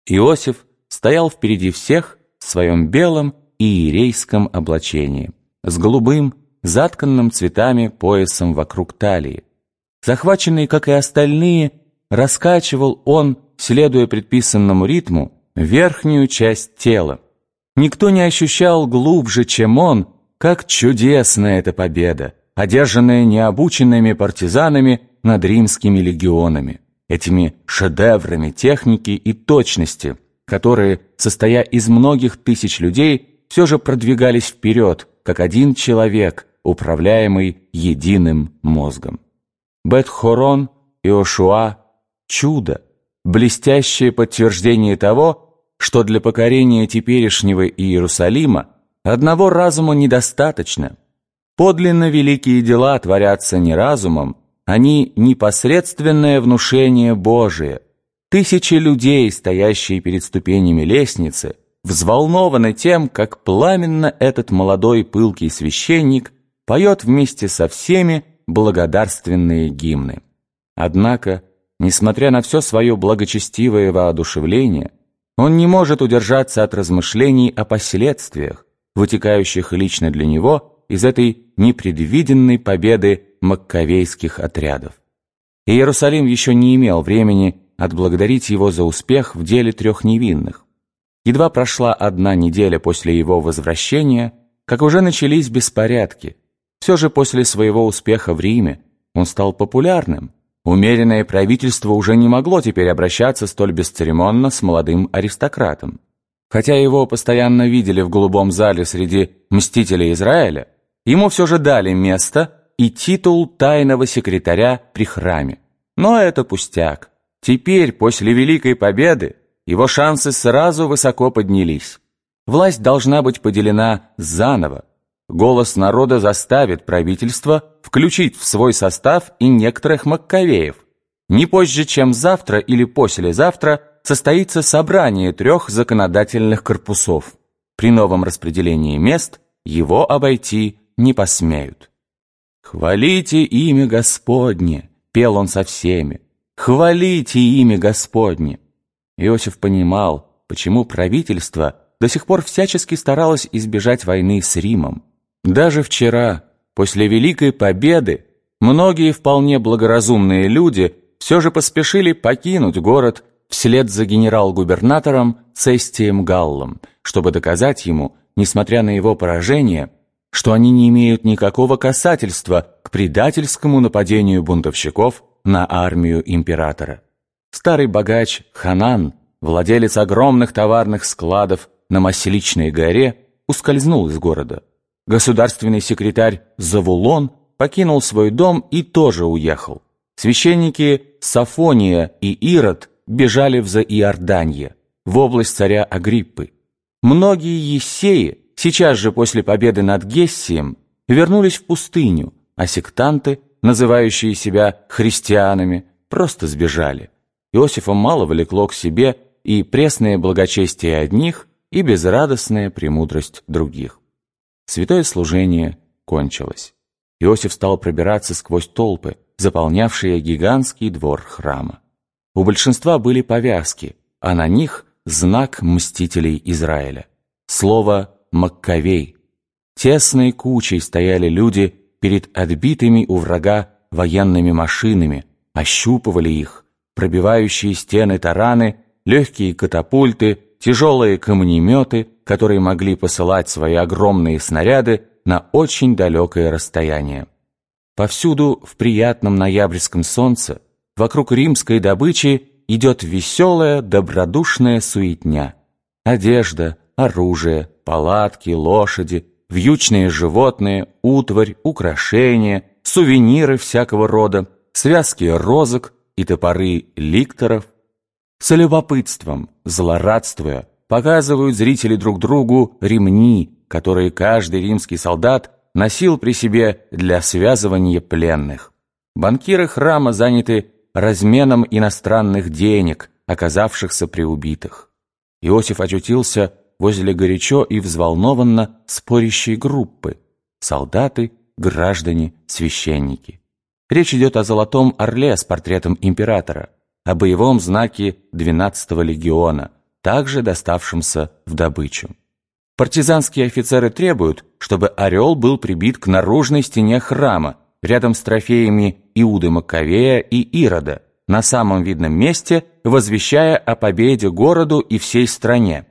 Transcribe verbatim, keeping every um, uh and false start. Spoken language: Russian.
Иосиф стоял впереди всех в своем белом иерейском облачении, с голубым, затканным цветами поясом вокруг талии. Захваченный, как и остальные, раскачивал он, следуя предписанному ритму, верхнюю часть тела. Никто не ощущал глубже, чем он, как чудесна эта победа, одержанная необученными партизанами над римскими легионами, этими шедеврами техники и точности, которые, состоя из многих тысяч людей, все же продвигались вперед, как один человек, управляемый единым мозгом. Бет-Хорон, Иошуа – чудо, блестящее подтверждение того, что для покорения теперешнего Иерусалима одного разума недостаточно. Подлинно великие дела творятся не разумом, они непосредственное внушение Божие. Тысячи людей, стоящие перед ступенями лестницы, взволнованы тем, как пламенно этот молодой пылкий священник поет вместе со всеми благодарственные гимны. Однако, несмотря на все свое благочестивое воодушевление, он не может удержаться от размышлений о последствиях, вытекающих лично для него из этой непредвиденной победы маккавейских отрядов. Иерусалим еще не имел времени отблагодарить его за успех в деле трех невинных. Едва прошла одна неделя после его возвращения, как уже начались беспорядки. Все же после своего успеха в Риме он стал популярным. Умеренное правительство уже не могло теперь обращаться столь бесцеремонно с молодым аристократом. Хотя его постоянно видели в голубом зале среди мстителей Израиля, ему все же дали место и титул тайного секретаря при храме. Но это пустяк. Теперь, после Великой Победы, его шансы сразу высоко поднялись. Власть должна быть поделена заново. Голос народа заставит правительство включить в свой состав и некоторых маккавеев. Не позже, чем завтра или послезавтра, состоится собрание трех законодательных корпусов. При новом распределении мест его обойти не посмеют. «Хвалите имя Господне!» — пел он со всеми. «Хвалите имя Господне!» Иосиф понимал, почему правительство до сих пор всячески старалось избежать войны с Римом. Даже вчера, после Великой Победы, многие вполне благоразумные люди все же поспешили покинуть город вслед за генерал-губернатором Цестием Галлом, чтобы доказать ему, несмотря на его поражение, что они не имеют никакого касательства к предательскому нападению бунтовщиков на армию императора. Старый богач Ханан, владелец огромных товарных складов на Масличной горе, ускользнул из города. Государственный секретарь Завулон покинул свой дом и тоже уехал. Священники Сафония и Ирод бежали в Заиорданье, в область царя Агриппы. Многие ессеи сейчас же после победы над Гессием вернулись в пустыню, а сектанты, называющие себя христианами, просто сбежали. Иосифа мало влекло к себе и пресное благочестие одних, и безрадостная премудрость других. Святое служение кончилось. Иосиф стал пробираться сквозь толпы, заполнявшие гигантский двор храма. У большинства были повязки, а на них знак мстителей Израиля. Слово «Маккавей». Тесной кучей стояли люди перед отбитыми у врага военными машинами, ощупывали их, пробивающие стены тараны, легкие катапульты, тяжелые камнеметы, которые могли посылать свои огромные снаряды на очень далекое расстояние. Повсюду в приятном ноябрьском солнце вокруг римской добычи идет веселая, добродушная суетня. Одежда, оружие, палатки, лошади, вьючные животные, утварь, украшения, сувениры всякого рода, связки розок и топоры ликторов. С любопытством, злорадствуя, показывают зрители друг другу ремни, которые каждый римский солдат носил при себе для связывания пленных. Банкиры храма заняты разменом иностранных денег, оказавшихся при убитых. Иосиф очутился возле горячо и взволнованно спорящей группы: солдаты, граждане, священники. Речь идет о золотом орле с портретом императора, о боевом знаке двенадцатого легиона, также доставшимся в добычу. Партизанские офицеры требуют, чтобы орел был прибит к наружной стене храма, рядом с трофеями Иуды Маккавея и Ирода, на самом видном месте, возвещая о победе городу и всей стране.